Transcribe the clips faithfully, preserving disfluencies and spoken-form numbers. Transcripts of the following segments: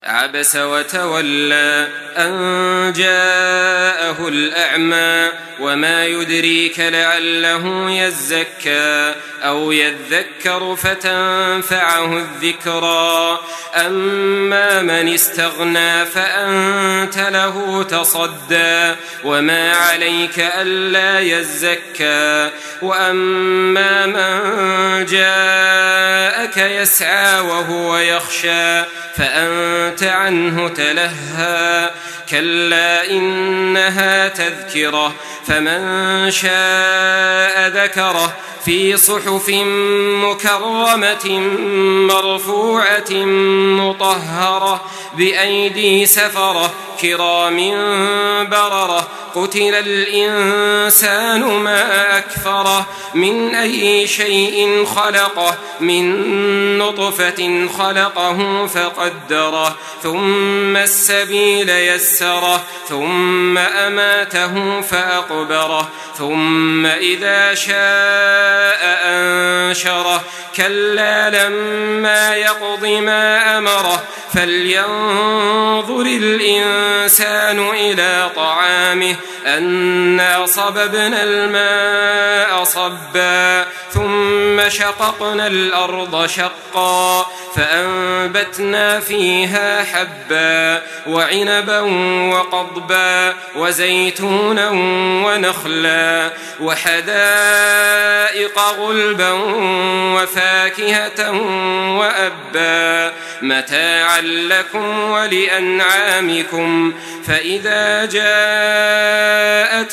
عبس وتولى أن جاءه الأعمى وما يدريك لعله يزكى أو يذكر فتنفعه الذكرى أما من استغنى فأنت له تصدى وما عليك ألا يزكى وأما من جاءك يسعى وهو يخشى فأنت عنه تلهى كلا إنها تذكرة فمن شاء ذكره في صحف مكرمة مرفوعة مطهرة بأيدي سفرة كرام بررة قتل الإنسان ما أكفره من أي شيء خلقه من نطفة خلقه فقدره ثم السبيل يسره ثم أماته فأقبره ثم إذا شاء أنشره كلا لما يقض ما أمره فلينظر الإنسان إلى طعامه أنا صببنا الماء صبا ثم شققنا الأرض شقا فأنبتنا فيها حبا وعنبا وقضبا وزيتونا ونخلا وحدائق غلبا وفاكهة وأبا متاعا لكم ولأنعامكم فإذا جاءت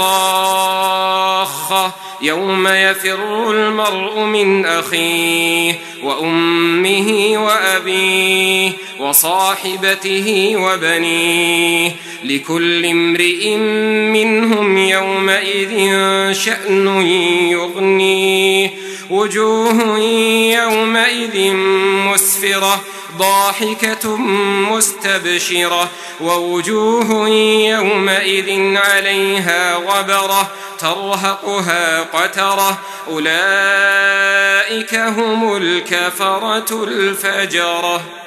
الصاخة يوم يفر المرء من أخيه وأمه وأبيه وصاحبته وبنيه لكل امرئ منهم يومئذ شأن يغنيه وجوه يومئذ مسفرة ضاحكة مستبشرة ووجوه يومئذ عليها غبرة ترهقها قترة أولئك هم الكفرة الفجرة.